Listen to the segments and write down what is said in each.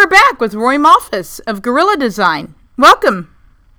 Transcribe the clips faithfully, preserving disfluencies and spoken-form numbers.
back with Roy Malphus of Gorilla Design. Welcome.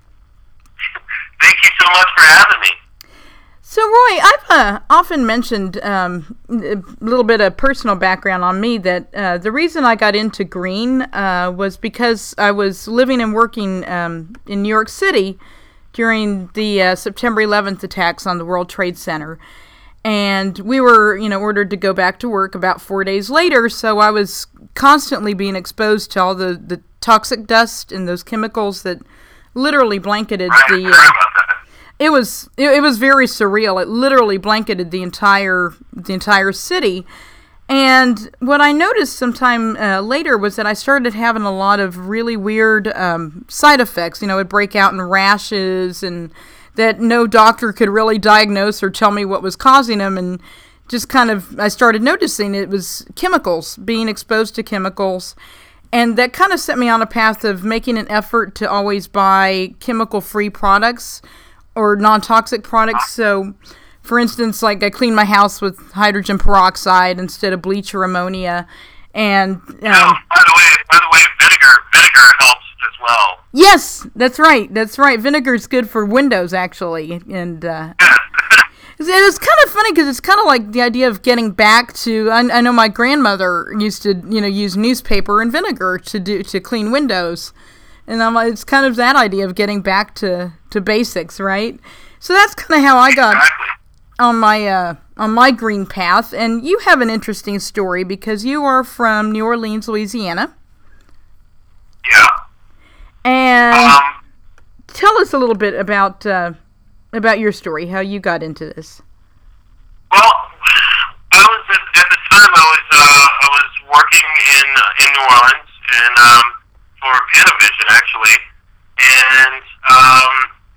Thank you so much for having me. So, Roy, I've uh, often mentioned um, a little bit of personal background on me that uh, the reason I got into green uh, was because I was living and working um, in New York City during the uh, September eleventh attacks on the World Trade Center. And we were, you know, ordered to go back to work about four days later, so I was constantly being exposed to all the, the toxic dust and those chemicals that literally blanketed the... Uh, It was it, it was very surreal. It literally blanketed the entire the entire city. And what I noticed sometime uh, later was that I started having a lot of really weird um, side effects. You know, it'd break out in rashes, and that no doctor could really diagnose or tell me what was causing them. And just kind of, I started noticing it was chemicals, being exposed to chemicals. And that kind of set me on a path of making an effort to always buy chemical-free products or non-toxic products. So, for instance, like I clean my house with hydrogen peroxide instead of bleach or ammonia. And um, oh, by the way, by the way, vinegar vinegar helps as well. Yes, that's right. That's right. Vinegar's good for windows, actually. And uh, it's kind of funny because it's kind of like the idea of getting back to. I, I know my grandmother used to, you know, use newspaper and vinegar to do to clean windows. And I'm like, it's kind of that idea of getting back to, to basics, right? So that's kind of how I got Exactly. on my uh, on my green path. And you have an interesting story because you are from New Orleans, Louisiana. Yeah. And Um, tell us a little bit about uh, about your story, how you got into this. well, I was at, at the time I was uh, I was working in in New Orleans and um, for Panavision actually, and um,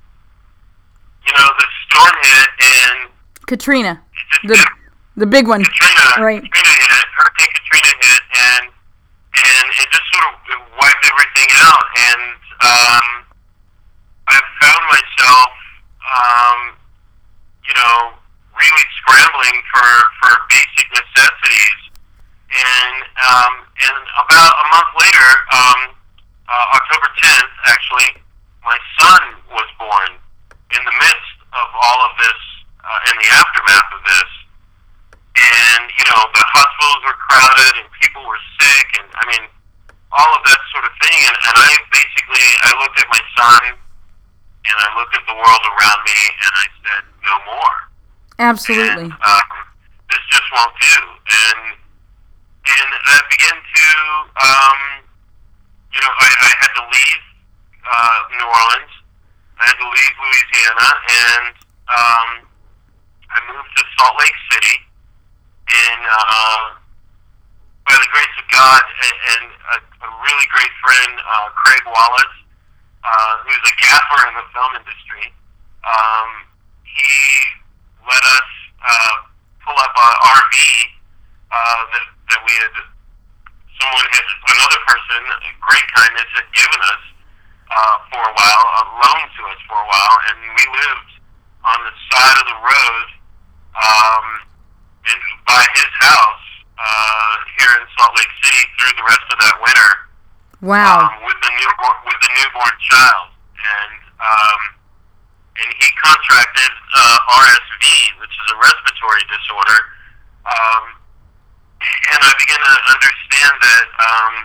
you know the storm hit and Katrina, it the just, the big one, Katrina, right? Katrina hit, Hurricane Katrina hit, and and it just sort of wiped everything out. And um, I found myself, um, you know, really scrambling for, for basic necessities. And um, and about a month later, um, uh, October tenth, actually, my son was born in the midst of all of this, uh, in the aftermath of this. And, you know, the hospitals were crowded and people were sick and, I mean, all of that sort of thing. And, and I basically, I looked at my son and I looked at the world around me and I said, no more. Absolutely. And, um, this just won't do. And, and I began to, um, you know, I, I had to leave uh, New Orleans. I had to leave Louisiana and um, I moved to Salt Lake City. And uh, by the grace of God and, and a, a really great friend, uh, Craig Wallace, uh, who's a gaffer in the film industry, um, he let us uh, pull up an R V uh, that, that we had, someone had, another person, great kindness, had given us uh, for a while, a loan to us for a while, and we lived on the side of the road um, and by his house uh, here in Salt Lake City through the rest of that winter. Wow. Um, with the newborn with the newborn child, and um, and he contracted uh, R S V, which is a respiratory disorder. Um, and I began to understand that um,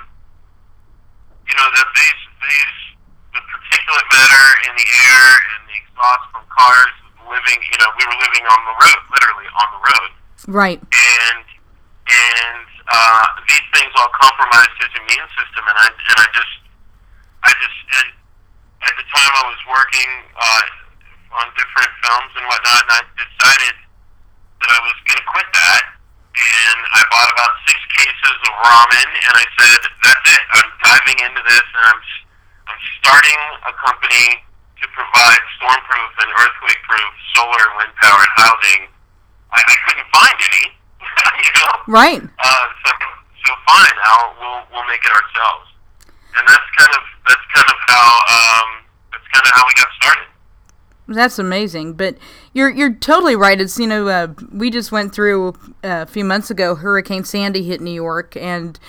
you know that these these the particulate matter in the air and the exhaust from cars living, you know, we were living on the road, literally on the road. Right. And and uh, these things all compromised his immune system, and I and I just I just at, at the time I was working uh, on different films and whatnot, and I decided that I was going to quit that, and I bought about six cases of ramen, and I said, that's it, I'm diving into this, and I'm I'm starting a company to provide stormproof and earthquake-proof solar and wind-powered housing. I, I couldn't find any, you know. Right. Uh, so, so fine, I'll, we'll we'll make it ourselves, and that's kind of that's kind of how um, that's kind of how we got started. That's amazing, but you're you're totally right. It's, you know, uh, we just went through uh, a few months ago. Hurricane Sandy hit New York, and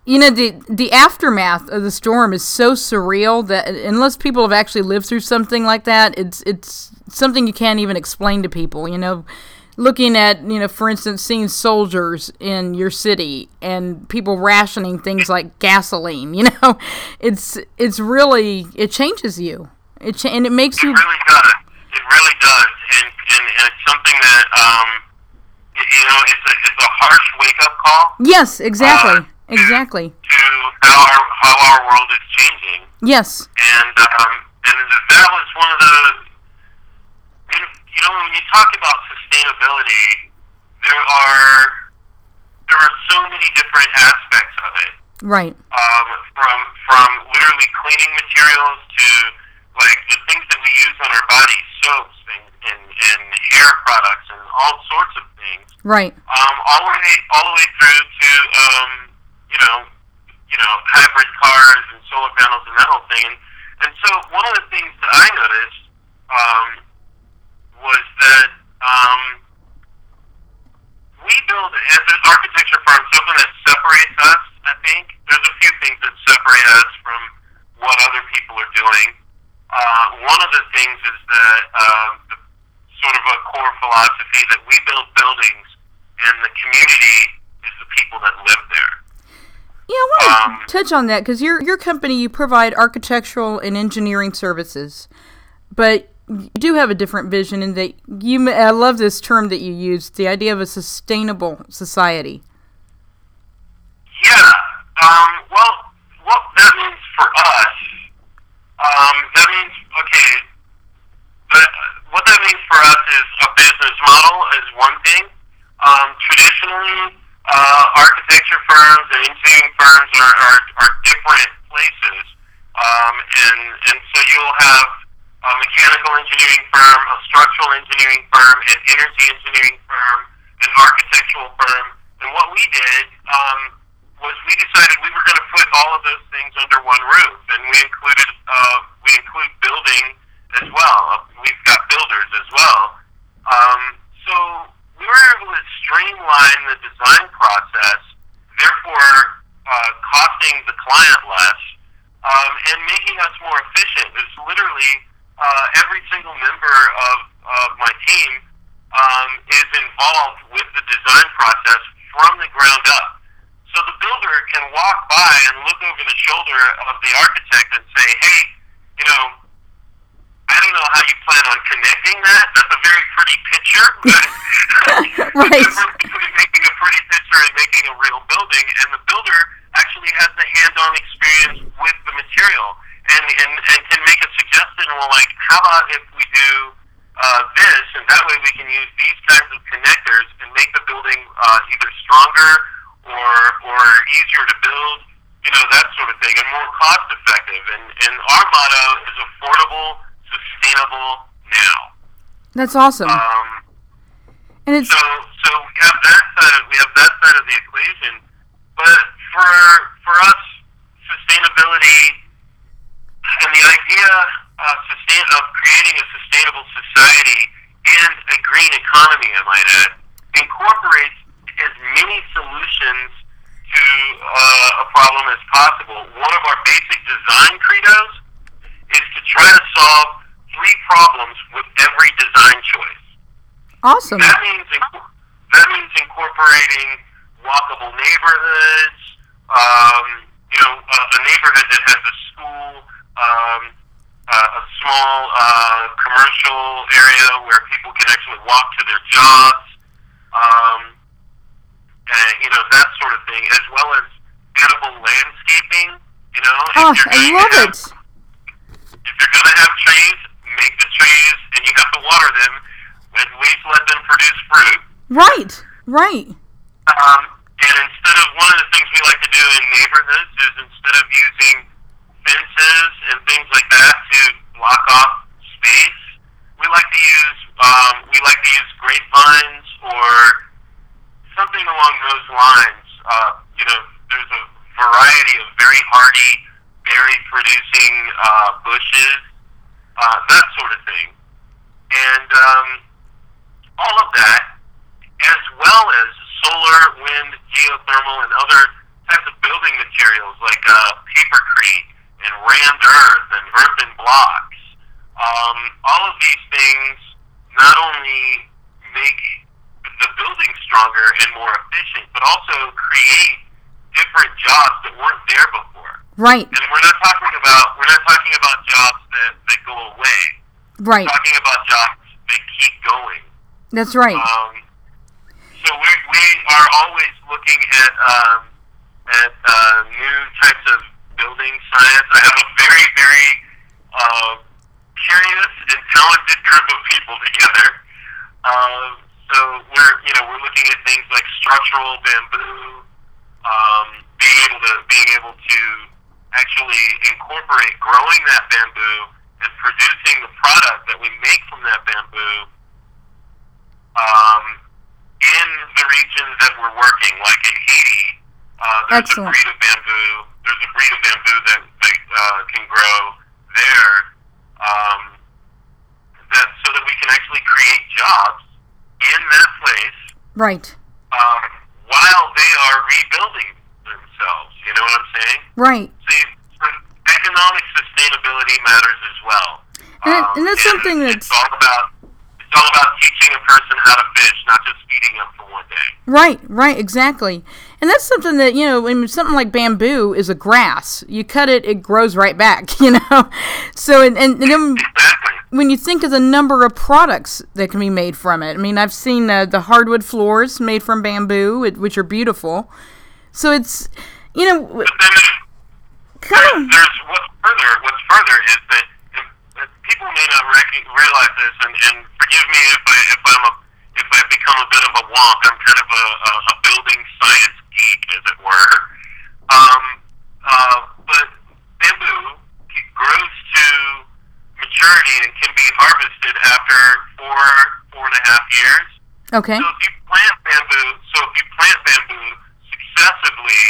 You know, the the aftermath of the storm is so surreal that unless people have actually lived through something like that, it's it's something you can't even explain to people. You know, looking at, you know, for instance, seeing soldiers in your city and people rationing things like gasoline. You know, it's it's really, it changes you. It cha- and it makes it you. It really does. It really does, and and, and it's something that um, you know, it's a it's a harsh wake up call. Yes, exactly. Uh, Exactly. To how our how our world is changing. Yes. And um, and that was one of the, you know, when you talk about sustainability, there are there are so many different aspects of it. Right. Um, from from literally cleaning materials to like the things that we use on our bodies, soaps and, and, and hair products and all sorts of things. Right. Um, all the way all the way through to um. you know, you know, hybrid cars and solar panels and that whole thing. And, and so one of the things that I noticed um, was that um, we build, as an architecture firm, something that separates us, I think. There's a few things that separate us from what other people are doing. Uh, one of the things is that uh, the, sort of a core philosophy that we build buildings and the community is the people that live there. Yeah, I want to Um, touch on that because your your company, you provide architectural and engineering services, but you do have a different vision in that you. I love this term that you used, the idea of a sustainable society. Yeah. Um, well, what that means for us, um, that means okay. But what that means for us is a business model is one thing. Um, traditionally. Uh, architecture firms and engineering firms are, are, are different places. Um, and, and so you'll have a mechanical engineering firm, a structural engineering firm, an energy engineering firm, an architectural firm. And what we did um, was we decided we were going to put all of those things under one roof. And we included, uh, we include building as well. We've got builders as well. Um, so we were able to streamline the design process, therefore uh, costing the client less, um, and making us more efficient. It's literally uh, every single member of, of my team um, is involved with the design process from the ground up. So the builder can walk by and look over the shoulder of the architect and say, hey, you know, I don't know how you plan on connecting that. That's a very pretty picture. Right. The difference between making a pretty picture and making a real building, and the builder actually has the hands-on experience with the material and, and, and can make a suggestion, well, like, how about if we do uh, this, and that way we can use these kinds of connectors and make the building uh, either stronger or or easier to build, you know, that sort of thing, and more cost-effective. And, and our motto is affordable, sustainable now. That's awesome. Um, and it's so so we have that side of, we have that side of the equation, but for for us, sustainability and the idea of sustain of creating a sustainable society and a green economy, I might add, incorporates as many solutions to uh, a problem as possible. One of our basic design credos is to try to solve three problems with every design choice. awesome. That means that means incorporating walkable neighborhoods. Um, you know, a, a neighborhood that has a school, um, uh, a small uh, commercial area where people can actually walk to their jobs. Um, and, you know, that sort of thing, as well as edible landscaping. You know, Oh, if you're I going love to have, it. if you're going to have trees, make the trees, and you have to water them. At least let them produce fruit. Right, right. Um, and instead of, one of the things we like to do in neighborhoods is instead of using fences and things like that to block off space, we like to use um, we like to use grapevines or something along those lines. Uh, you know, there's a variety of very hardy, berry-producing uh, bushes, uh, that sort of thing, and um, all of that, as well as solar, wind, geothermal, and other types of building materials like uh, papercrete and rammed earth and earthen blocks. Um, all of these things not only make the building stronger and more efficient, but also create different jobs that weren't there before. Right. And we're not talking about we're not talking about jobs that, that go away. Right. We're talking about jobs that keep going. That's right. Um, so we we are always looking at um, at uh, new types of building science. I have a very very uh, curious and talented group of people together. Uh, so we're you know we're looking at things like structural bamboo, um, being able to being able to actually incorporate growing that bamboo and producing the product that we make from that bamboo um, in the regions that we're working, like in Haiti. Uh, there's Excellent. a breed of bamboo. There's a breed of bamboo that, that uh, can grow there, um, that so that we can actually create jobs in that place. Right. Um, while they are rebuilding themselves. You know what I'm saying? Right. See, economic sustainability matters as well. And, Um, and that's something it's that's all about it's all about teaching a person how to fish, not just feeding them for one day. right, right, exactly. And that's something that, you know, I mean, something like bamboo is a grass. You cut it, it grows right back, you know. So, and, and, and then Exactly. when you think of the number of products that can be made from it, I mean, I've seen uh, the hardwood floors made from bamboo, it, which are beautiful. So it's, you know, But then there's, kind there's, of, there's what's further. What's further is that, that people may not rec- realize this, and, and forgive me if I if I'm a if I become a bit of a wonk. I'm kind of a, a, a building science geek, as it were. Um, uh, but bamboo grows to maturity and can be harvested after four four and a half years. okay, So if you plant bamboo, so if you plant bamboo successively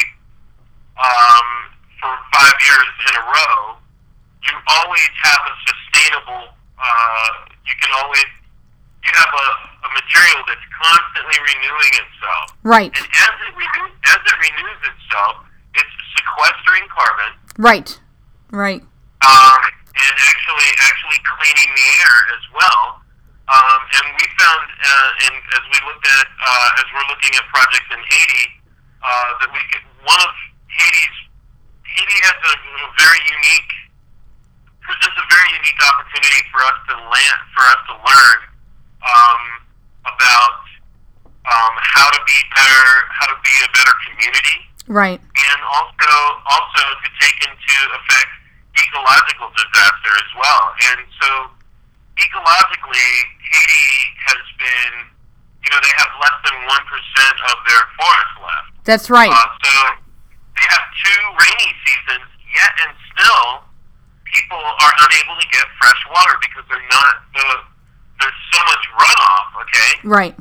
um, for five years in a row, you always have a sustainable. Uh, you can always you have a, a material that's constantly renewing itself, right, and as it renew, as it renews itself, it's sequestering carbon, right, right, um, and actually actually cleaning the air as well. Um, and we found, uh, and as we looked at, uh, as we're looking at projects in Haiti, uh, that we could, one of Haiti's, Haiti has a, a very unique, presents a very unique opportunity for us to land, for us to learn um, about um, how to be better, how to be a better community, right, and also also to take into effect ecological disaster as well. And so ecologically, Haiti has been, you know, they have less than one percent of their forest left. that's right, Uh, so they have two rainy seasons, yet and still people are unable to get fresh water because they're not, the, there's so much runoff, okay? right,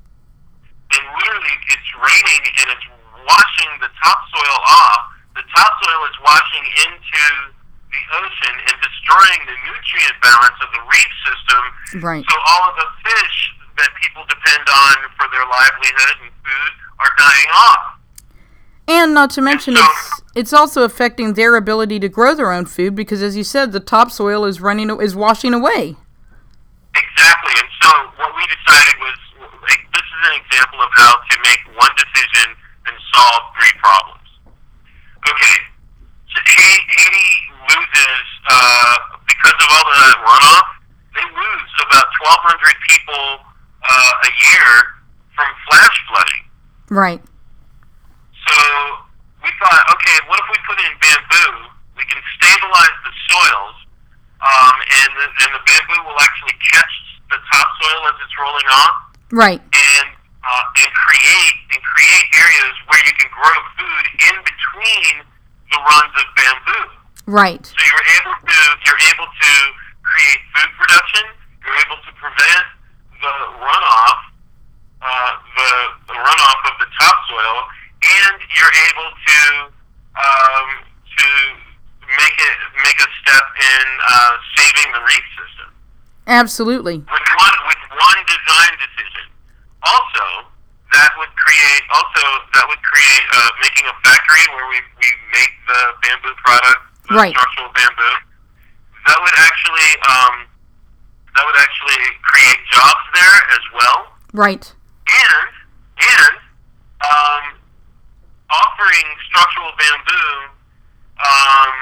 And literally it's raining and it's washing the topsoil off. The topsoil is washing into the ocean and destroying the nutrient balance of the reef system. right. So all of the fish that people depend on for their livelihood and food are dying off. And not to mention, so- it's it's also affecting their ability to grow their own food because, as you said, the topsoil is running is washing away. Exactly. And so what we decided was, like, this is an example of how to make one decision and solve three problems. Okay. So Haiti, Haiti loses, uh, because of all the runoff, they lose about twelve hundred people uh, a year from flash flooding. Right, So we thought, okay, what if we put in bamboo? We can stabilize the soils, um, and, the, and the bamboo will actually catch the topsoil as it's rolling off, right, and uh, and create and create areas where you can grow food in between the runs of bamboo. right, So you're able to you're able to create food production. You're able to prevent the runoff, uh, the, the runoff of the topsoil, and you're able to um, to make it make a step in uh, saving the reef system absolutely, with one with one design decision. Also, that would create also that would create create, uh, making a factory where we, we make the bamboo product, the right. structural bamboo. That would actually, um, that would actually create jobs there as well. Right. And, and, um, offering structural bamboo, um,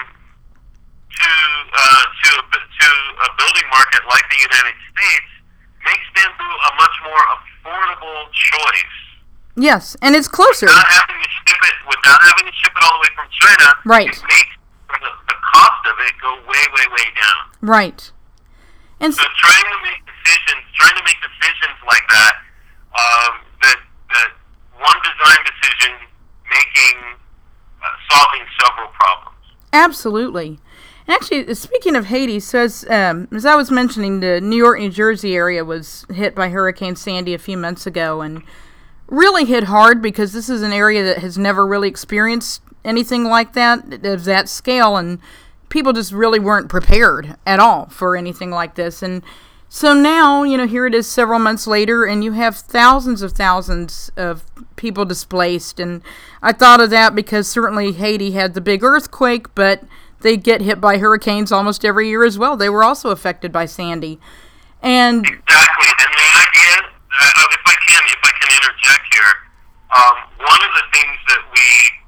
to, uh, to, to a building market like the United States makes bamboo a much more affordable choice. Yes, and it's closer. Without having to ship it, without having to ship it all the way from China, right. It makes the, the cost of it go way, way, way down. Right. And so trying to make decisions, trying to make decisions like that, um, that that one design decision making uh, solving several problems. Absolutely. And actually, speaking of Haiti, says um, as I was mentioning, the New York, New Jersey area was hit by Hurricane Sandy a few months ago, and really hit hard because this is an area that has never really experienced anything like that of that scale, and people just really weren't prepared at all for anything like this. And so now, you know, here it is several months later, and you have thousands of thousands of people displaced. And I thought of that because certainly Haiti had the big earthquake, but they get hit by hurricanes almost every year as well. They were also affected by Sandy. And exactly, and the idea, uh, if I can, if I can interject here, um, one of the things that we,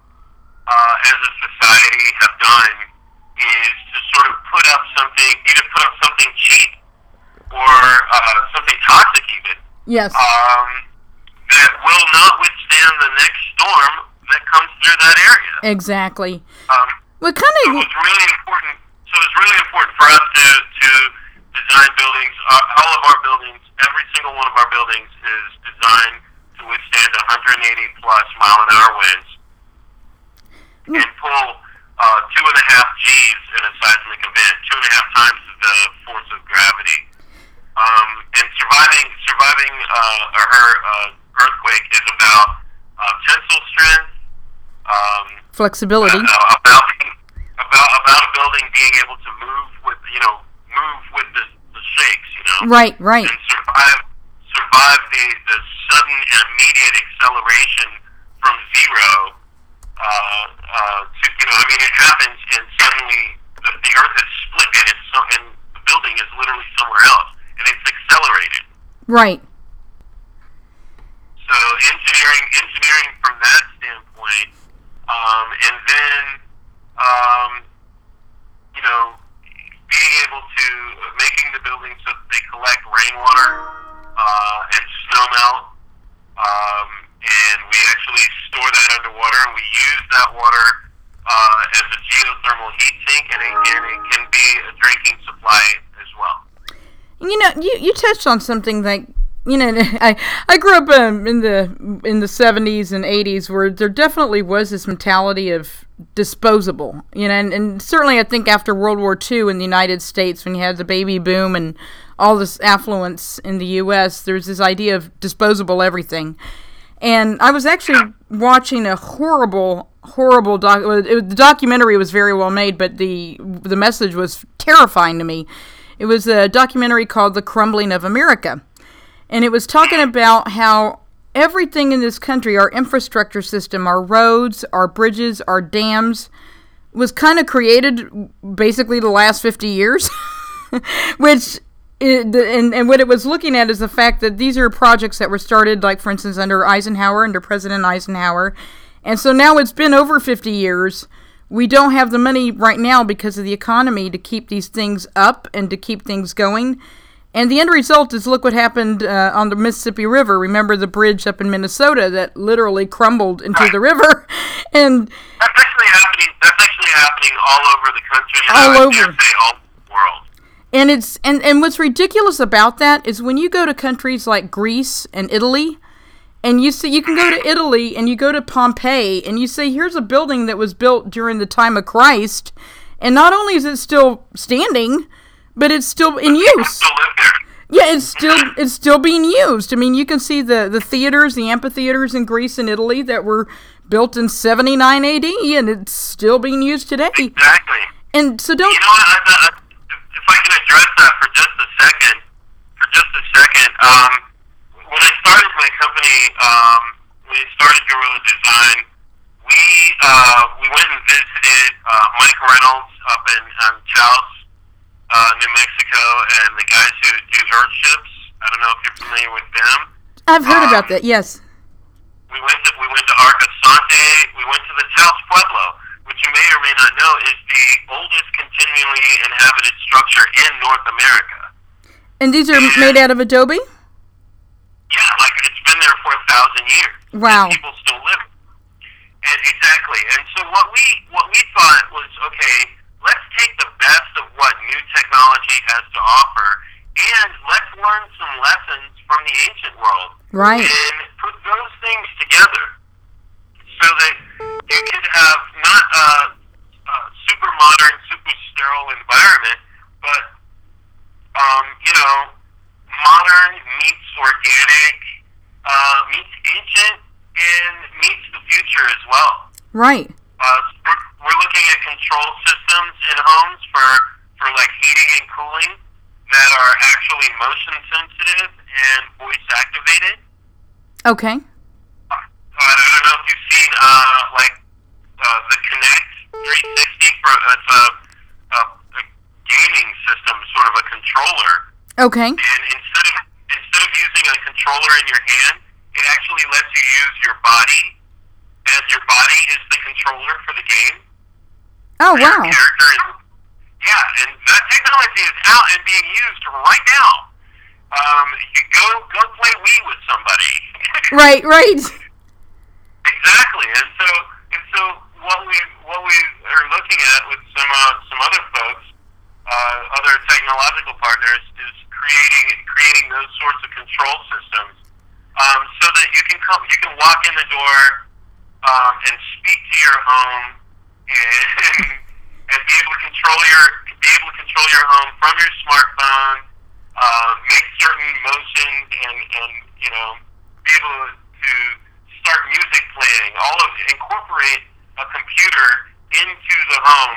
uh, as a society, have done is to sort of put up something, either put up something cheap or uh, something toxic, even. Yes. Um, that will not withstand the next storm that comes through that area. Exactly. Um, well, kind of. So it's really important. So it's really important for us to to design buildings. Uh, all of our buildings, every single one of our buildings, is designed to withstand one hundred eighty plus mile an hour winds mm. and pull uh, two and a half G's in a seismic event, two and a half times the force of gravity. Um, and surviving surviving uh, a her uh, earthquake is about uh, tensile strength, um, flexibility, uh, about about about a building being able to move with you know move with the, the shakes, you know. Right, right. And survive survive the, the sudden and immediate acceleration from zero uh, uh, to you know I mean it happens and suddenly the, the earth is split and it's so, and the building is literally somewhere else. And it's accelerated. Right. So engineering, engineering from that standpoint, um, and then, um, you know, being able to making the buildings so that they collect rainwater uh, and snow melt, um, and we actually store that underwater, and we use that water uh, as a geothermal heat sink, and it, and it can be a drinking supply as well. You know, you, you touched on something like, you know, I I grew up um, in the in the seventies and eighties where there definitely was this mentality of disposable, you know, and, and certainly I think after World War Two in the United States when you had the baby boom and all this affluence in the U S, there's this idea of disposable everything. And I was actually watching a horrible, horrible doc. It, the documentary was very well made, but the the message was terrifying to me. It was a documentary called The Crumbling of America. And it was talking about how everything in this country, our infrastructure system, our roads, our bridges, our dams, was kind of created basically the last fifty years. Which, it, and, and what it was looking at is the fact that these are projects that were started, like, for instance, under Eisenhower, under President Eisenhower. And so now it's been over fifty years. We don't have the money right now because of the economy to keep these things up and to keep things going. And the end result is look what happened uh, on the Mississippi River. Remember the bridge up in Minnesota that literally crumbled into right. the river? And that's actually happening. That's actually happening all over the country. You all know, over. I dare say all over the world. And it's and, and what's ridiculous about that is when you go to countries like Greece and Italy, and you see, you can go to Italy and you go to Pompeii and you say, here's a building that was built during the time of Christ, and not only is it still standing, but it's still in use. Yeah, it's still it's still being used. I mean, you can see the, the theaters, the amphitheaters in Greece and Italy that were built in seventy-nine A D, and it's still being used today. Exactly. And so don't... You know what, I, I, if I can address that for just a second, for just a second, um, when I started my company, um, when I started Gorilla Design, we uh, we went and visited uh, Mike Reynolds up in um, Taos, uh, New Mexico, and the guys who do Earthships. I don't know if you're familiar with them. I've heard um, about that. Yes. We went to we went to Arcasante. We went to the Taos Pueblo, which you may or may not know is the oldest continually inhabited structure in North America. And these are and, made out of adobe? Yeah, like it's been there for a thousand years. Wow. And people still live. And exactly. And so what we what we thought was, okay, let's take the best of what new technology has to offer, and let's learn some lessons from the ancient world. Right. And put those things together so that you could have not a, a super modern, super sterile environment, but um, you know, modern meets organic, uh, meets ancient, and meets the future as well. Right. Uh, we're, we're looking at control systems in homes for, for like heating and cooling that are actually motion sensitive and voice activated. Okay. Uh, I don't know if you've seen uh, like uh, the Kinect three sixty for it's a, a, a gaming system, sort of a controller. Okay. And instead of instead of using a controller in your hand, it actually lets you use your body, as your body is the controller for the game. Oh, Your wow. character is, yeah, and that technology is out and being used right now. Um, you go go play Wii with somebody. Right, right. Exactly, and so and so what we what we are looking at with some uh, some other folks, uh, other technological partners, is creating creating those sorts of control systems, um, so that you can come you can walk in the door um, and speak to your home and and be able to control your be able to control your home from your smartphone, uh, make certain motions and and you know be able to start music playing, all of incorporate a computer into the home,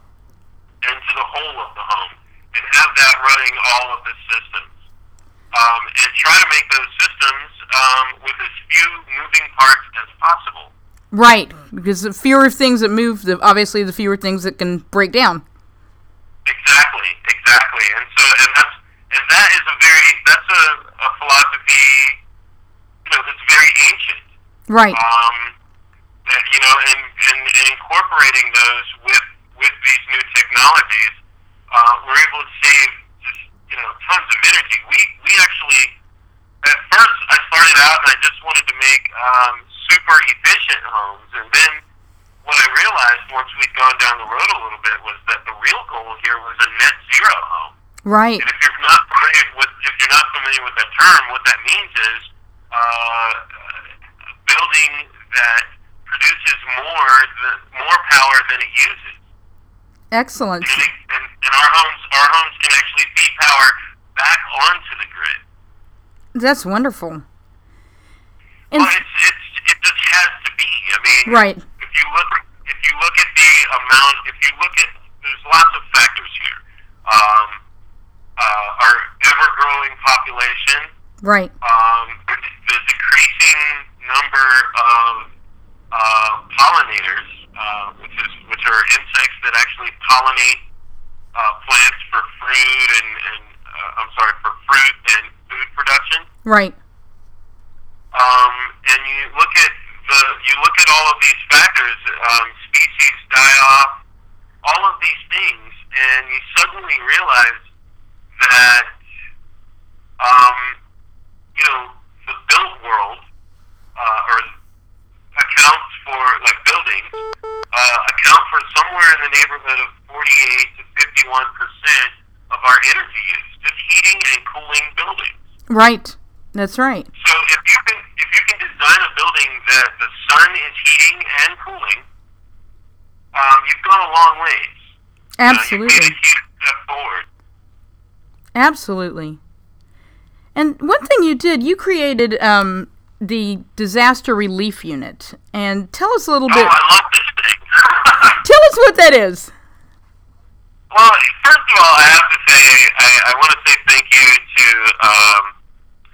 into the whole of the home, and have that running all of the systems, um, and try to make those systems um, with as few moving parts as possible. Right, because the fewer things that move, the obviously the fewer things that can break down. Exactly, exactly, and so and that's and that is a very that's a, a philosophy, you know, that's very ancient. Right. Um, that, you know, and, and, and incorporating those with with these new technologies, uh, we're able to save just you know tons of energy. We we actually at first I started out and I just wanted to make um, super efficient homes, and then what I realized once we'd gone down the road a little bit was that the real goal here was a net zero home. Right. And if you're not familiar with if you're not familiar with that term, what that means is uh, a building that produces more than, more power than it uses. Excellent. And, it, and, and our homes our homes can actually feed power back onto the grid. That's wonderful. And Well, it's, it's it just has to be. I mean, right. if you look if you look at the amount, if you look at there's lots of factors here. Um, uh, our ever-growing population, Right. um, the decreasing number of uh, pollinators, uh, which is which are insects that actually pollinate uh, plants for fruit and, and uh, I'm sorry for fruit and food production. Right. Um, and you look at the you look at all of these factors, um, species die off, all of these things, and you suddenly realize that um, you know the built world uh, or accounts for like buildings uh, account for somewhere in the neighborhood of forty-eight to fifty-one percent of our energy use, just heating and cooling buildings. Right. That's right. So if you can if you can design a building that the sun is heating and cooling, um, you've gone a long ways. Absolutely. Uh, you've made a huge step forward. Absolutely. And one thing you did, you created um, the disaster relief unit. And tell us a little Oh, bit. I love this thing. Tell us what that is. Well, first of all, I have to say I, I want to say thank you to um,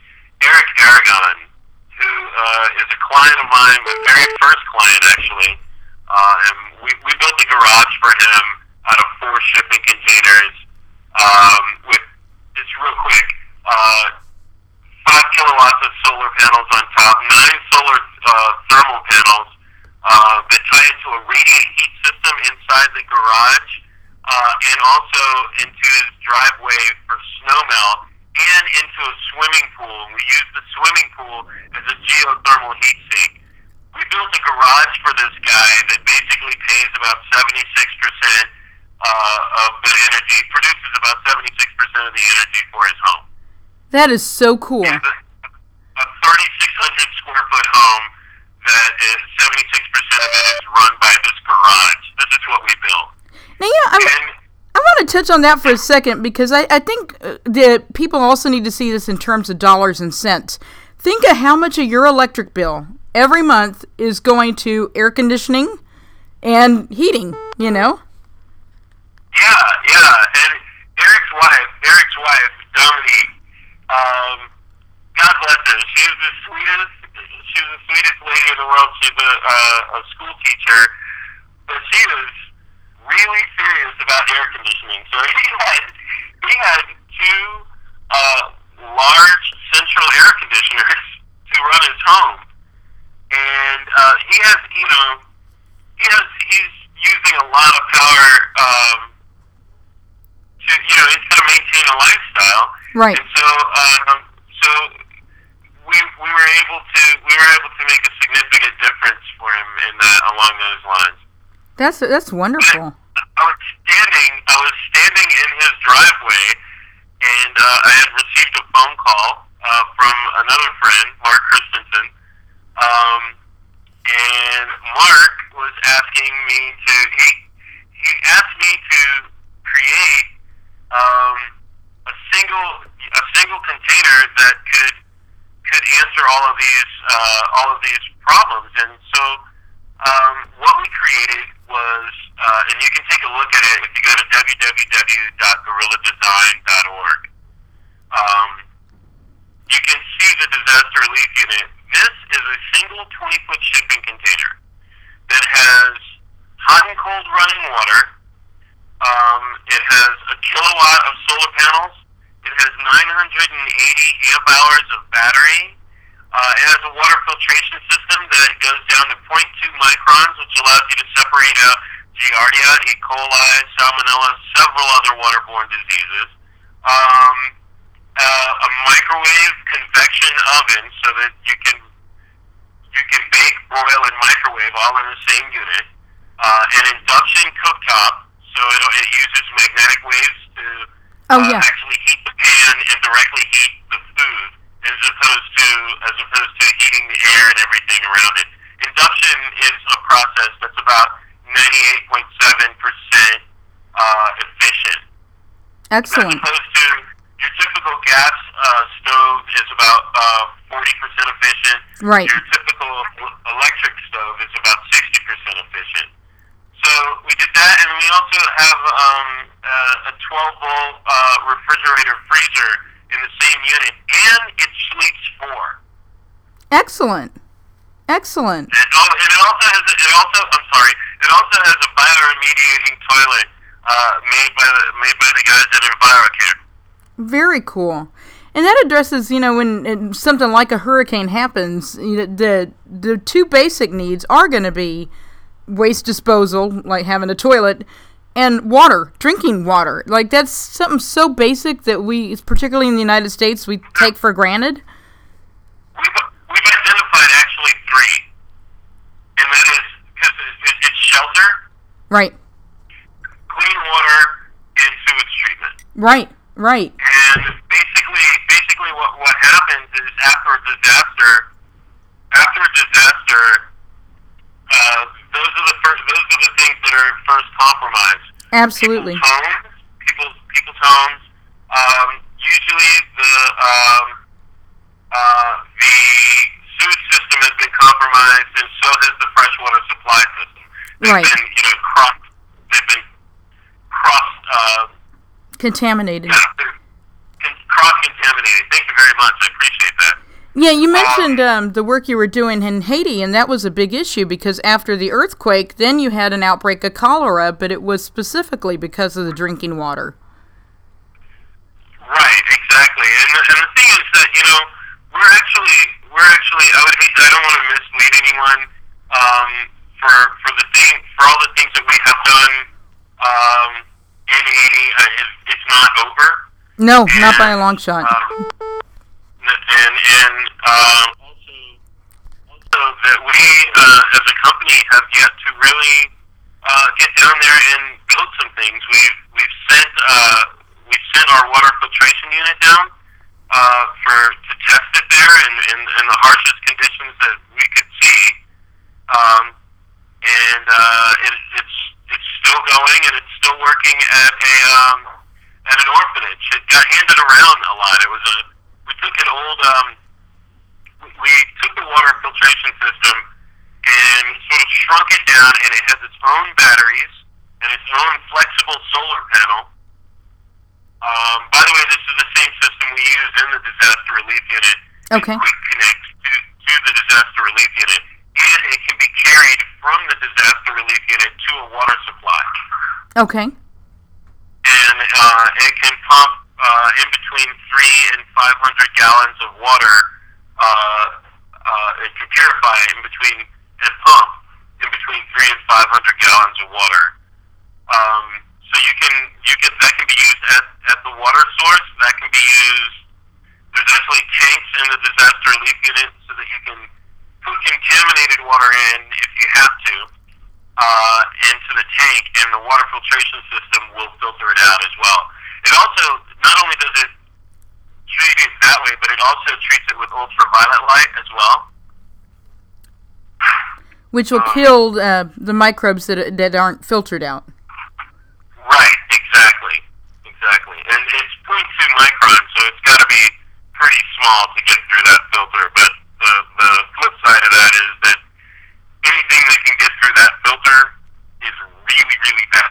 Eric Aragon, who uh, is a client of mine, my very first client actually. Uh, and we, we built a garage for him out of four shipping containers um, with, just real quick, uh, five kilowatts of solar panels on top, nine solar uh, thermal panels uh, that tie into a radiant heat system inside the garage, uh, and also into his driveway for snow melt, and into a swimming pool. We use the swimming pool as a geothermal heat sink. We built a garage for this guy that basically pays about seventy-six percent uh, of the energy, produces about seventy-six percent of the energy for his home. That is so cool. It's a, a thirty-six hundred square foot home that is seventy-six percent of it is run by this garage. This is what we built. Now, yeah, I'm, And I want to touch on that for a second because I, I think uh, that people also need to see this in terms of dollars and cents. Think of how much of your electric bill every month is going to air conditioning and heating, you know? Yeah, yeah. And Eric's wife, Eric's wife, Dominique, um, God bless her. She's the sweetest, she's the sweetest lady in the world. She's a, uh, a school teacher, but she was really serious about air conditioning. So he had, he had two, uh, large central air conditioners to run his home. And, uh, he has, you know, he has, he's using a lot of power, um, to, you know, he's got to maintain a lifestyle. Right. And so, um, so we, we were able to, we were able to make a significant difference for him in that, along those lines. That's that's wonderful. I was standing, I was standing in his driveway, and uh, I had received a phone call uh, from another friend, Mark Christensen, um, and Mark was asking me to, he, he asked me to create um, a single, a single container that could, could answer all of these, uh, all of these problems, and so um, what we created was, uh, and you can take a look at it if you go to w w w dot gorilla design dot org. Um, you can see the disaster relief unit. This is a single twenty-foot shipping container that has hot and cold running water. Um, it has a kilowatt of solar panels. It has nine hundred eighty amp hours of battery. Uh, it has a water filtration system that goes down to zero point two microns, which allows you to separate out Giardia, E. coli, Salmonella, several other waterborne diseases. Um, uh, a microwave convection oven so that you can you can bake, broil, and microwave all in the same unit. Uh, an induction cooktop, so it, it uses magnetic waves to Oh, uh, yeah. actually heat the pan and directly heat the food, as opposed to as opposed to heating the air and everything around it. Induction is a process that's about ninety-eight point seven percent uh, efficient. Excellent. As opposed to your typical gas uh, stove is about uh, forty percent efficient. Right. Your typical electric stove is about sixty percent efficient. So we did that, and we also have um, uh, a twelve volt uh, refrigerator freezer in the same unit, and it sleeps four. Excellent. Excellent. And, oh, and it also has, it also, I'm sorry, it also has a bioremediating toilet uh, made by the made by the guys at EnviroCare. Very cool. And that addresses, you know, when it, something like a hurricane happens, you know, the the two basic needs are going to be waste disposal, like having a toilet, and water, drinking water. Like, that's something so basic that we, particularly in the United States, we take for granted. We've, we've identified actually three, and that is because it, it's shelter, Right. clean water, and sewage treatment. Right. Right. And basically, basically, what what happens is after a disaster, after a disaster, uh, those are the first, those are the things that are first compromised. Absolutely. People's homes, people's people's homes. Um, usually, the um, uh, the sewage system has been compromised, and so has the freshwater supply system. They've Right. been, you know, cross. They've been cross. Uh, Contaminated. Cross-contaminated. Thank you very much. I appreciate that. Yeah, you mentioned um, the work you were doing in Haiti, and that was a big issue because after the earthquake, then you had an outbreak of cholera, but it was specifically because of the drinking water. Right, exactly. And the, and the thing is that, you know, we're actually, we're actually, I would hate to, I don't want to mislead anyone, um, for, for the thing, for all the things that we have done, um, in Haiti, uh, it, it's not over. No, and, not by a long shot. Um, and, and, um, also, also that we, uh, as a company have yet to really, uh, get down there and build some things. We've, we've sent, uh, we sent our water filtration unit down, uh, for, to test it there in, in, in the harshest conditions that we could see. Um, and, uh, it, it's, it's still going and it's still working at a, um, at an orphanage. It got handed around a lot. It was a, we took an old, um, we, we took the water filtration system and sort of shrunk it down, and it has its own batteries and its own flexible solar panel. Um, by the way, this is the same system we use in the disaster relief unit. Okay. Quick connect to, to the disaster relief unit, and it can be carried from the disaster relief unit to a water supply. Okay. And uh, it can pump uh, in between three and five hundred gallons of water. Uh, uh, it can purify in between and pump in between three and five hundred gallons of water. Um, so you can you can that can be used at, at the water source. That can be used. There's actually tanks in the disaster relief unit so that you can put contaminated water in if you have to. Uh, into the tank, and the water filtration system will filter it out as well. It also, not only does it treat it that way, but it also treats it with ultraviolet light as well. Which will um, kill uh, the microbes that that aren't filtered out. Right, exactly. Exactly. And it's zero point two microns, so it's got to be pretty small to get through that filter, but the, the flip side of that is that anything that can get through that filter is really, really bad.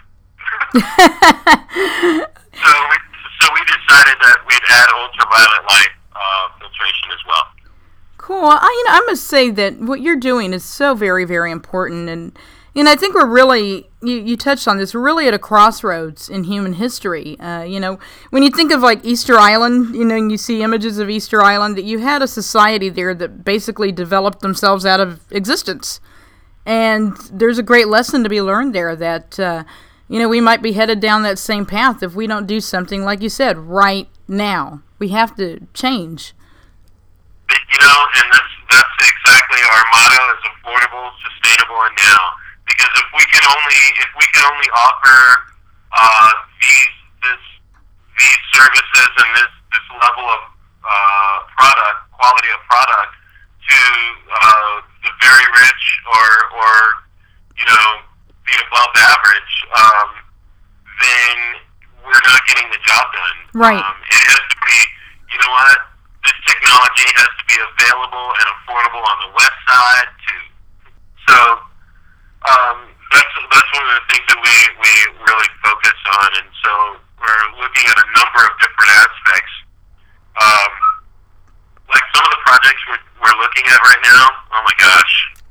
so, we, so we decided that we'd add ultraviolet light uh, filtration as well. Cool. I, you know, I must say that what you're doing is so very, very important, and you know, I think we're really, you, you touched on this, we're really at a crossroads in human history. Uh, you know, when you think of like Easter Island, you know, and you see images of Easter Island, that you had a society there that basically developed themselves out of existence. And there's a great lesson to be learned there that, uh, you know, we might be headed down that same path if we don't do something, like you said, right now. We have to change. You know, and that's, that's exactly our motto is affordable, sustainable, and now. Because if we can only, if we can only offer, uh, these, this, these services and this, this level of, uh, product, quality of product to, uh, the very rich or, or, you know, the above average, um, then we're not getting the job done. Right. Um, it has to be, you know what, this technology has to be available and affordable on the west side too. So, um, that's, that's one of the things that we, we really focus on, and so we're looking at a number of different aspects. Um, like some of the projects we're, we're looking at right now, oh my gosh.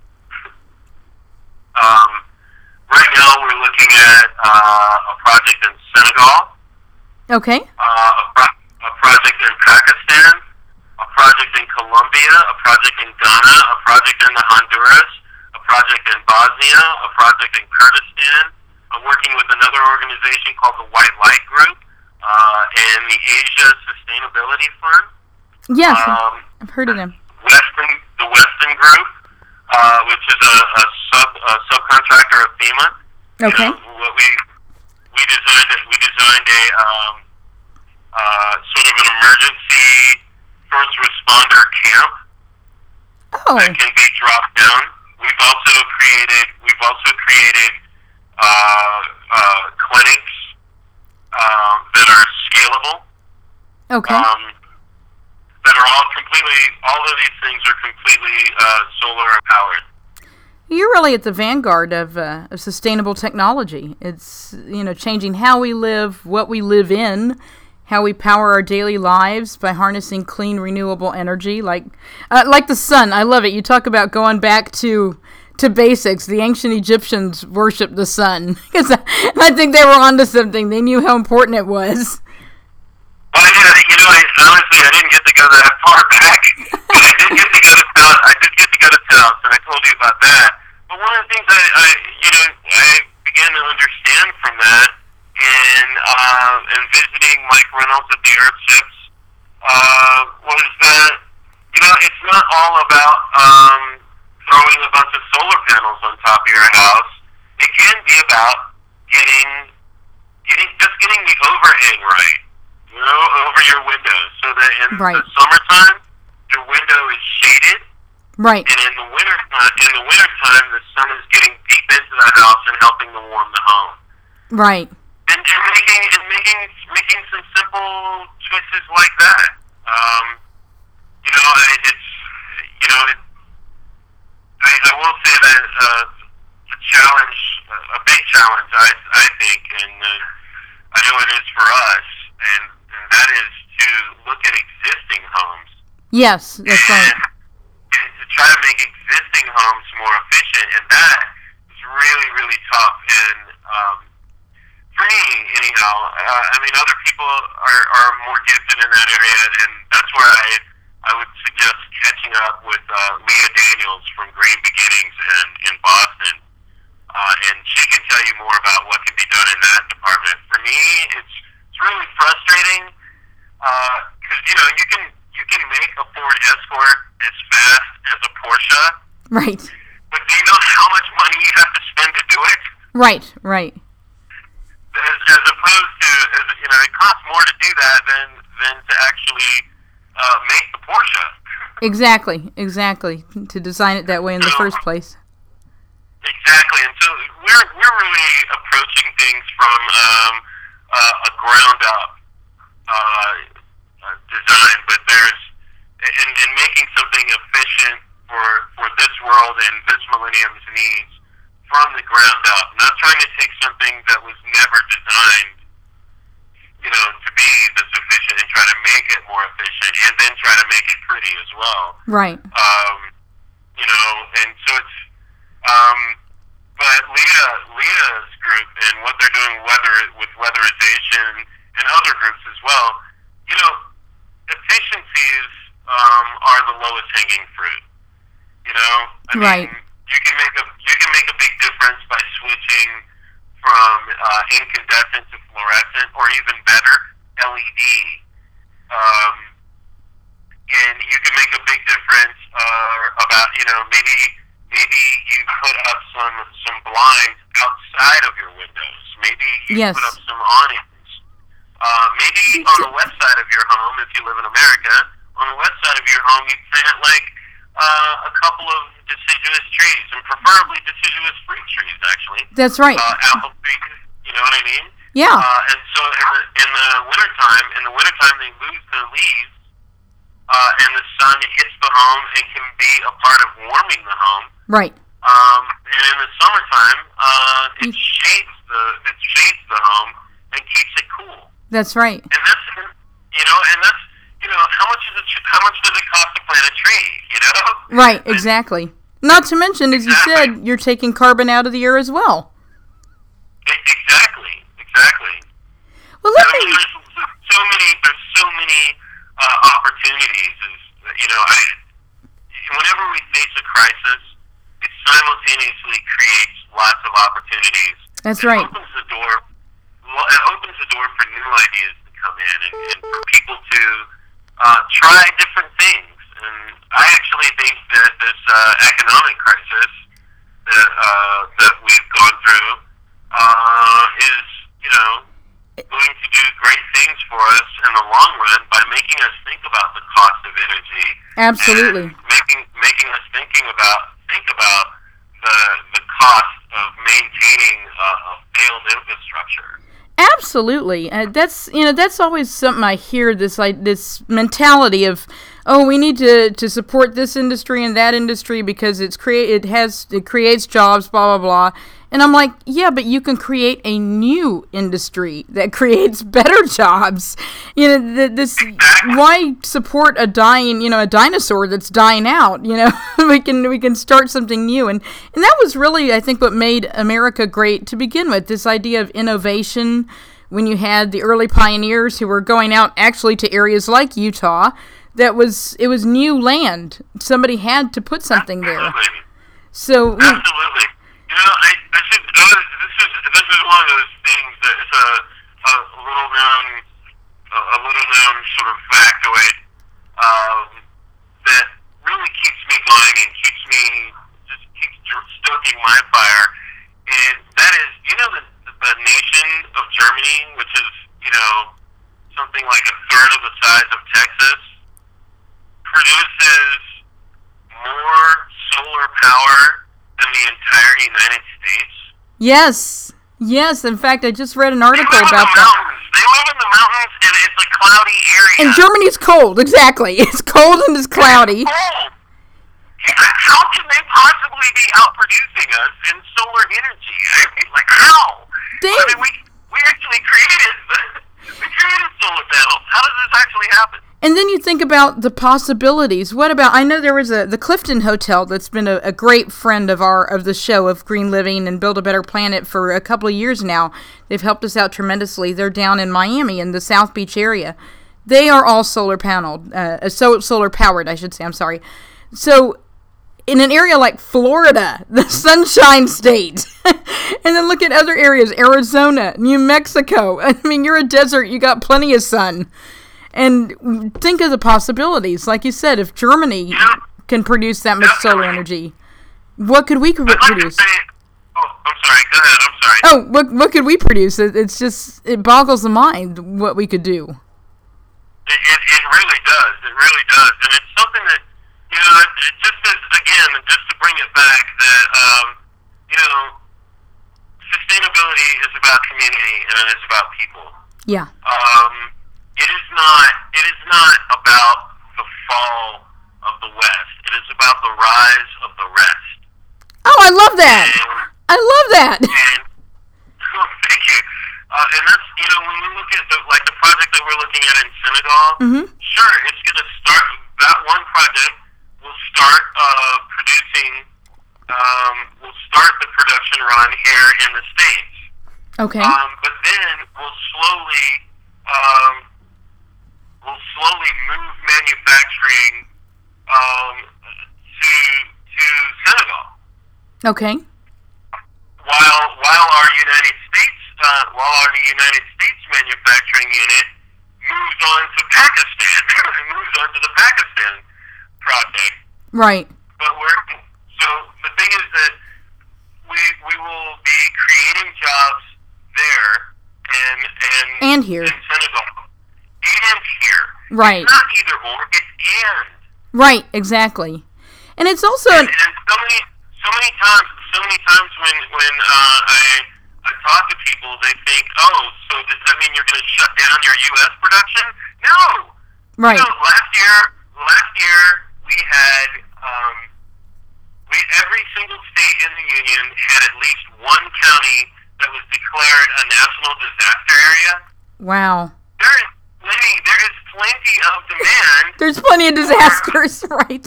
Um, right now we're looking at uh, a project in Senegal. Okay. Uh, a, pro- a project in Pakistan, a project in Colombia, a project in Ghana, a project in the Honduras, a project in Bosnia, a project in Kurdistan. I'm working with another organization called the White Light Group uh, and the Asia Sustainability Fund. Yes, Um, I've heard of them. Weston, the Weston Group, uh, which is a, a sub a subcontractor of FEMA. Okay. You know, what we we designed it- we designed a um, uh, sort of an emergency first responder camp Oh, that can be dropped down. We've also created we've also created uh, uh, clinics um, that are scalable. okay. Um, that are all completely, all of these things are completely uh, solar empowered. You're really at the vanguard of, uh, of sustainable technology. It's, you know, changing how we live, what we live in, how we power our daily lives by harnessing clean, renewable energy, like uh, like the sun. I love it. You talk about going back to to basics. The ancient Egyptians worshipped the sun because I, I think they were onto something. They knew how important it was. Well, yeah, you know, I, honestly, I didn't get to go that far back, but I did get to go to Taos. I did get to go to Taos, and I told you about that. But one of the things I, I you know, I began to understand from that. In, uh, in visiting Mike Reynolds at the Earthships, uh, was that, you know, it's not all about, um, throwing a bunch of solar panels on top of your house. It can be about getting, getting, just getting the overhang right, you know, over your windows, so that in right. the summertime, your window is shaded. Right. And in the winter, uh, in the wintertime, the sun is getting deep into the house and helping to warm the home. Right. And, and making and making making some simple choices like that. Um, you know, it's you know, it, I, I will say that uh, a challenge, a big challenge, I I think, and uh, I know it is for us, and, and that is to look at existing homes. Yes, that's and, right. And to try to make existing homes more efficient, and that is really really tough. And um, for me, anyhow, uh, I mean, other people are, are more gifted in that area, and that's where I I would suggest catching up with uh, Leah Daniels from Green Beginnings in, in Boston, uh, and she can tell you more about what can be done in that department. For me, it's it's really frustrating because uh, you know you can you can make a Ford Escort as fast as a Porsche, right? But do you know how much money you have to spend to do it? Right, right. As, as opposed to, as, you know, it costs more to do that than than to actually uh, make the Porsche. Exactly, exactly. To design it that way in the so, first place. Exactly, and so we're we're really approaching things from um, uh, a ground up uh, uh, design, but there's in, in making something efficient for for this world and this millennium's needs. From the ground up, not trying to take something that was never designed, you know, to be this efficient and try to make it more efficient, and then try to make it pretty as well. Right. Um, you know, and so it's, um, but Leah, Leah's group and what they're doing weather with weatherization and other groups as well, you know, efficiencies um, are the lowest hanging fruit. You know, I right. mean, you can make a you can make a big difference by switching from uh, incandescent to fluorescent, or even better, L E D. Um, and you can make a big difference uh, about you know maybe maybe you put up some some blinds outside of your windows. Maybe you yes. put up some awnings. Uh, maybe on the west side of your home, if you live in America, on the west side of your home, you plant like uh, a couple of deciduous trees, and preferably deciduous fruit trees, actually. That's right. Uh, apple trees, you know what I mean? Yeah. Uh, and so in the, in the wintertime, in the wintertime, they lose their leaves, uh, and the sun hits the home and can be a part of warming the home. Right. Um, and in the summertime, uh, it shades the it shades the home and keeps it cool. That's right. And that's you know, and that's you know, how much is it? How much does it cost to plant a tree? You know. Right. Exactly. Not to mention, as you exactly. said, you're taking carbon out of the air as well. Exactly. Exactly. Well, let I me. mean, there's so many. There's so many uh, opportunities. Is you know, I. Whenever we face a crisis, it simultaneously creates lots of opportunities. That's it right. Opens the door. Well, it opens the door for new ideas to come in, and, and for people to uh, try different things. And I actually think that this uh, economic crisis that uh, that we've gone through uh, is, you know, going to do great things for us in the long run by making us think about the cost of energy. Absolutely. And making making us thinking about think about the the cost of maintaining a, a failed infrastructure. Absolutely. Uh, that's you know that's always something I hear, this like this mentality of, oh, we need to, to support this industry and that industry because it's create it has it creates jobs, blah blah blah. And I'm like, yeah, but you can create a new industry that creates better jobs. You know, th- this, why support a dying, you know, a dinosaur that's dying out? You know, we can we can start something new. And, and that was really, I think, what made America great to begin with, this idea of innovation. When you had the early pioneers who were going out actually to areas like Utah, that was, it was new land. Somebody had to put something Absolutely. there. So, Absolutely. You know, I, I should, I was, this is, this is one of those things that it's a, a little known, a, a little known sort of factoid, um, that really keeps me going and keeps me, just keeps stoking my fire. And that is, you know, the, the nation of Germany, which is, you know, something like a third of the size of Texas, produces more solar power than the entire United States. yes, yes. In fact, I just read an article they live about in the that. mountains. They live in the mountains, and it's a cloudy area. And Germany's cold, exactly. It's cold and it's cloudy. Cold. How can they possibly be outproducing us in solar energy? I mean, like, how? They, I mean, we, we actually created, we created solar panels. How does this actually happen? and then you think about the possibilities. What about, I know there was a, the Clifton Hotel that's been a, a great friend of our, of the show of Green Living and Build a Better Planet for a couple of years now. They've helped us out tremendously. They're down in Miami in the South Beach area. They are all solar paneled, uh, so solar powered, I should say, I'm sorry. So, in an area like Florida, the Sunshine State, and then look at other areas, Arizona, New Mexico. I mean, you're a desert, you got plenty of sun. And think of the possibilities. Like you said, if Germany Yeah. can produce that much solar energy, what could we co- I'd like to produce? say, oh, I'm sorry, go ahead, I'm sorry. Oh, what what could we produce? It, it's just, it boggles the mind what we could do. It, it, it really does, it really does. And it's something that, you know, it, it just is, again, just to bring it back, that, um, you know, sustainability is about community and it is about people. Yeah. Um, it is not. It is not about the fall of the West. It is about the rise of the rest. Oh, I love that. And, I love that. and thank you. Uh, and that's, you know, when we look at the, like the project that we're looking at in Senegal. Mm-hmm. Sure, it's going to start. That one project will start uh, producing. Um, will start the production run here in the States. Okay. Um, but then we'll slowly. Um, will slowly move manufacturing um, to to Senegal. Okay. While while our United States uh, while our United States manufacturing unit moves on to Pakistan, moves on to the Pakistan project. Right. But we're so the thing is that we we will be creating jobs there and and And here. in Senegal. And here. Right. It's not either or, it's and. Right, exactly. And it's also And, an, and so many so many times so many times when when uh, I I talk to people, they think, oh, so does that mean you're going to shut down your U S production? No. right. You know, last year last year we had um, we every single state in the union had at least one county that was declared a national disaster area. Wow. There is plenty. There is plenty of demand. There's plenty of disasters, right?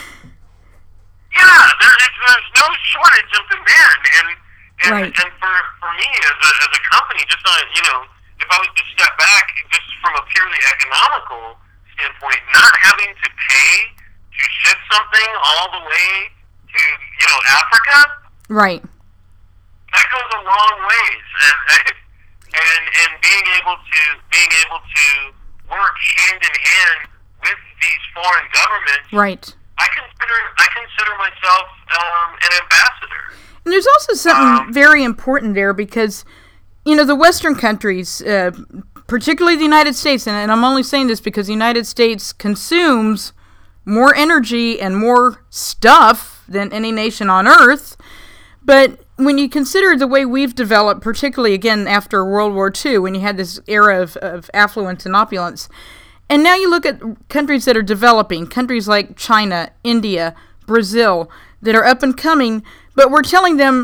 Yeah, there is. There's no shortage of demand, and and, Right. and for for me as a as a company, just on you know, if I was to step back, just from a purely economical standpoint, not having to pay to ship something all the way to you know Africa, Right. that goes a long ways, and and and being able to being able to work hand in hand with these foreign governments, Right. I consider I consider myself um, an ambassador. And there's also something very important there because, you know, the Western countries, uh, particularly the United States, and, and I'm only saying this because the United States consumes more energy and more stuff than any nation on earth. But when you consider the way we've developed, particularly, again, after World War Two, when you had this era of, of affluence and opulence, and now you look at countries that are developing, countries like China, India, Brazil, that are up and coming, but we're telling them,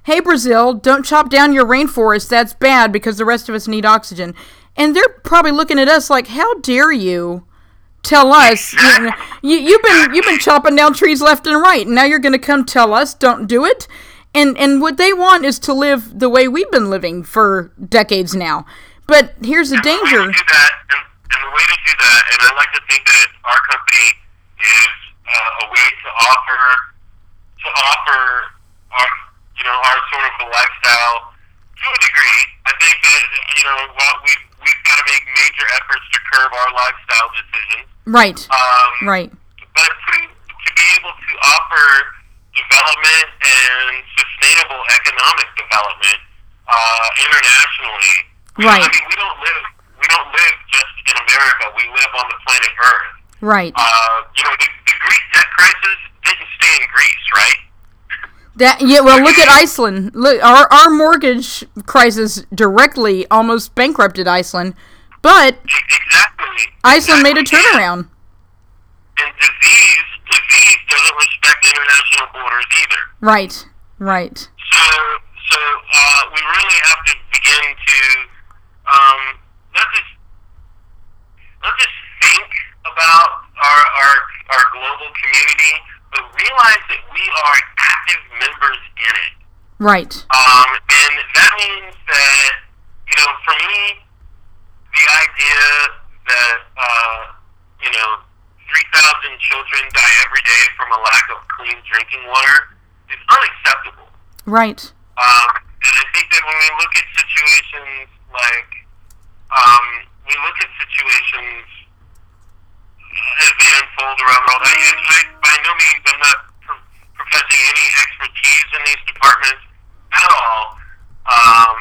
hey, Brazil, don't chop down your rainforest. That's bad because the rest of us need oxygen. And they're probably looking at us like, how dare you tell us, you know, you, you've been you've been chopping down trees left and right, and now you're going to come tell us don't do it? And and what they want is to live the way we've been living for decades now. But here's the and danger. The way to do that, and, and the way to do that, and I like to think that our company is uh, a way to offer to offer our you know our sort of a lifestyle to a degree. I think that you know while we we've got to make major efforts to curb our lifestyle decisions. Right. Um, right. But to to be able to offer development and sustainable economic development uh, internationally. Right. I mean, we don't live we don't live just in America. We live on the planet Earth. Right. Uh, you know, the, the Greek debt crisis didn't stay in Greece, right? That yeah. Well, look at Iceland. Look, our our mortgage crisis directly almost bankrupted Iceland, but exactly. Iceland exactly. made a turnaround. And disease disease doesn't respect international borders either. Right. Right. So so uh, we really have to begin to um, not just not just think about our our our global community, but realize that we are active members in it. Right. Um, and that means that, you know, for me, the idea that, uh, you know, three thousand children die every day from a lack of clean drinking water is unacceptable. Right. Um, and I think that when we look at situations like, um, we look at situations as they unfold around the world. I, I, by no means, I'm not pro- professing any expertise in these departments at all. Um,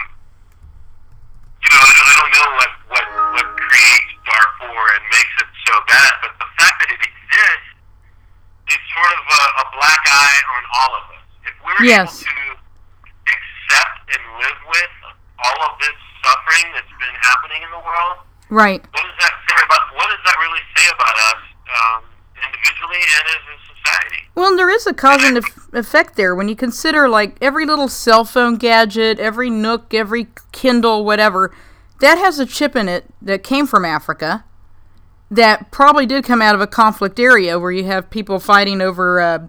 you know, I don't, I don't know what, what, what creates Darfur and makes it so bad, but the fact that it exists is sort of a, a black eye on all of us. If we're Yes. able to accept and live with all of this suffering that's been happening in the world, Right. what does that say about? What does that really say about us um, individually and as a society? Well, there is a cause and eff- effect there when you consider like every little cell phone gadget, every Nook, every Kindle, whatever, that has a chip in it that came from Africa. That probably did come out of a conflict area where you have people fighting over uh,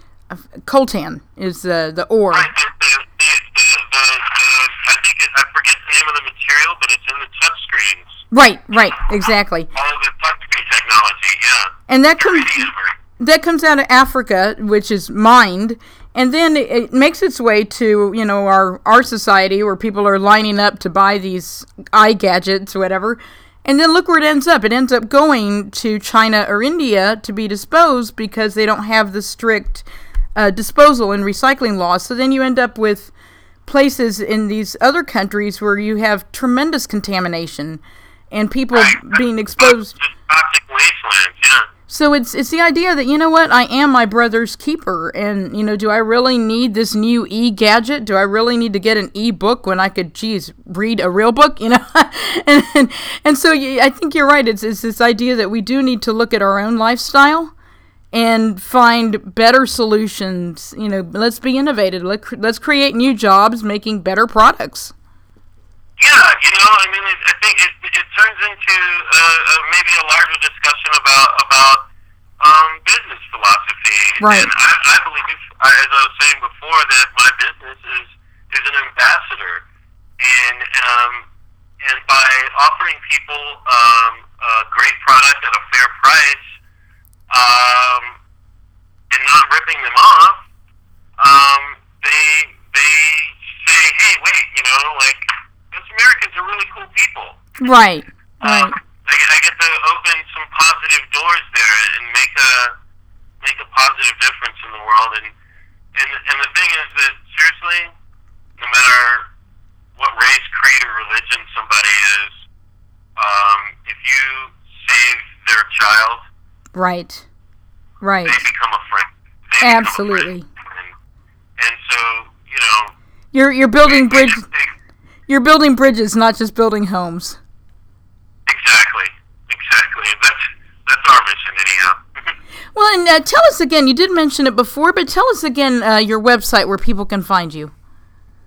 coltan is uh, the ore. Right. The, the, the, the, the, the, I think it, I forget the name of the material, but it's in the touch screens. Right. Right. Exactly. All of the touch screen technology, yeah. And that comes Iridium or- that comes out of Africa, which is mined, and then it, it makes its way to, you know, our our society where people are lining up to buy these eye gadgets, whatever. And then look where it ends up. It ends up going to China or India to be disposed because they don't have the strict uh, disposal and recycling laws. So then you end up with places in these other countries where you have tremendous contamination and people right. being exposed. Just toxic wastelands, yeah. So it's it's the idea that, you know what, I am my brother's keeper, and, you know, do I really need this new e-gadget? Do I really need to get an e-book when I could, geez, read a real book, you know? and, and and so you, I think you're right. It's, it's this idea that we do need to look at our own lifestyle and find better solutions. You know, let's be innovative. Let, let's create new jobs making better products. Yeah, you know, I mean, it, I think it, it turns into uh, uh, maybe a larger discussion about about um, business philosophy. Right. And I, I believe, I, as I was saying before, that my business is is an ambassador, and um, and by offering people um, a great product at a fair price, um, and not ripping them off, um, they they say, hey, wait, you know, like. Those Americans are really cool people. Right, right. Um, I, I get to open some positive doors there and make a make a positive difference in the world. And and and the thing is that seriously, no matter what race, creed, or religion somebody is, um, if you save their child, right, right, they become a friend. They Absolutely. Become a friend. And, and so you know, you're you're building bridge. Just, they, You're building bridges, not just building homes. Exactly, exactly. That's that's our mission, anyhow. Well, and uh, tell us again. You did mention it before, but tell us again uh, your website where people can find you.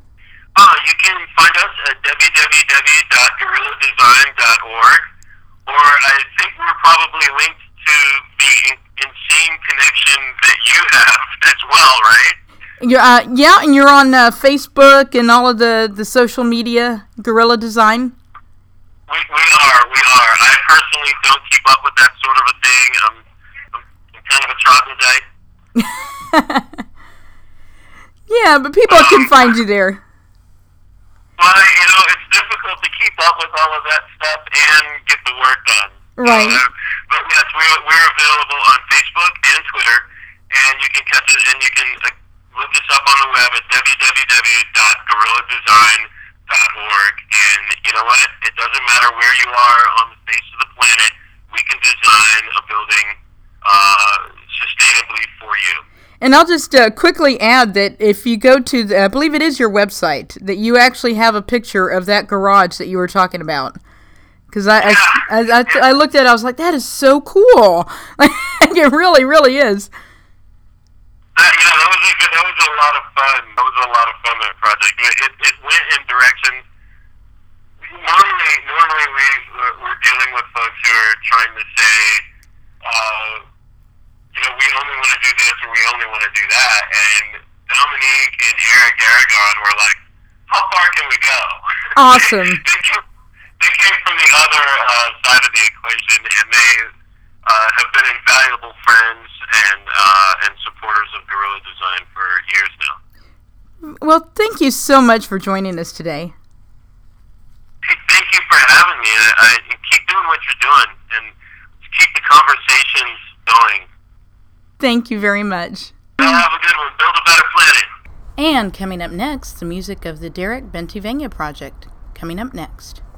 Uh, you can find us at w w w dot gorilla design dot org, or I think we're probably linked to the in- insane connection that you have as well, right? You're, uh, yeah, and you're on uh, Facebook and all of the, the social media, Gorilla Design? We, we are, we are. I personally don't keep up with that sort of a thing. I'm, I'm, I'm kind of a troglodyte. Yeah, but people um, can find you there. Well, you know, it's difficult to keep up with all of that stuff and get the work done. Right. Uh, but yes, we're, we're available on Facebook and Twitter, and you can catch us, and you can uh, look us up on the web at w w w dot gorilla design dot org. And you know what? It doesn't matter where you are on the face of the planet. We can design a building uh, sustainably for you. And I'll just uh, quickly add that if you go to, the, I believe it is your website, that you actually have a picture of that garage that you were talking about. Because I, yeah. I, I, I, I looked at it, I was like, that is so cool. It really, really is. Uh, yeah, that was, a good, that was a lot of fun. That was a lot of fun, that project. It, it, it went in directions. Normally, normally we, we're dealing with folks who are trying to say, uh, you know, we only want to do this or we only want to do that. And Dominique and Eric Aragon were like, how far can we go? Awesome. they, came, they came from the other uh, side of the equation, and they uh, have been invaluable friends and uh, and supporters of Gorilla Design for years now. Well, thank you so much for joining us today. Hey, thank you for having me. I, I keep doing what you're doing, and keep the conversations going. Thank you very much. Well, have a good one. Build a better planet. And coming up next, the music of the Derek Bentivegna Project. Coming up next.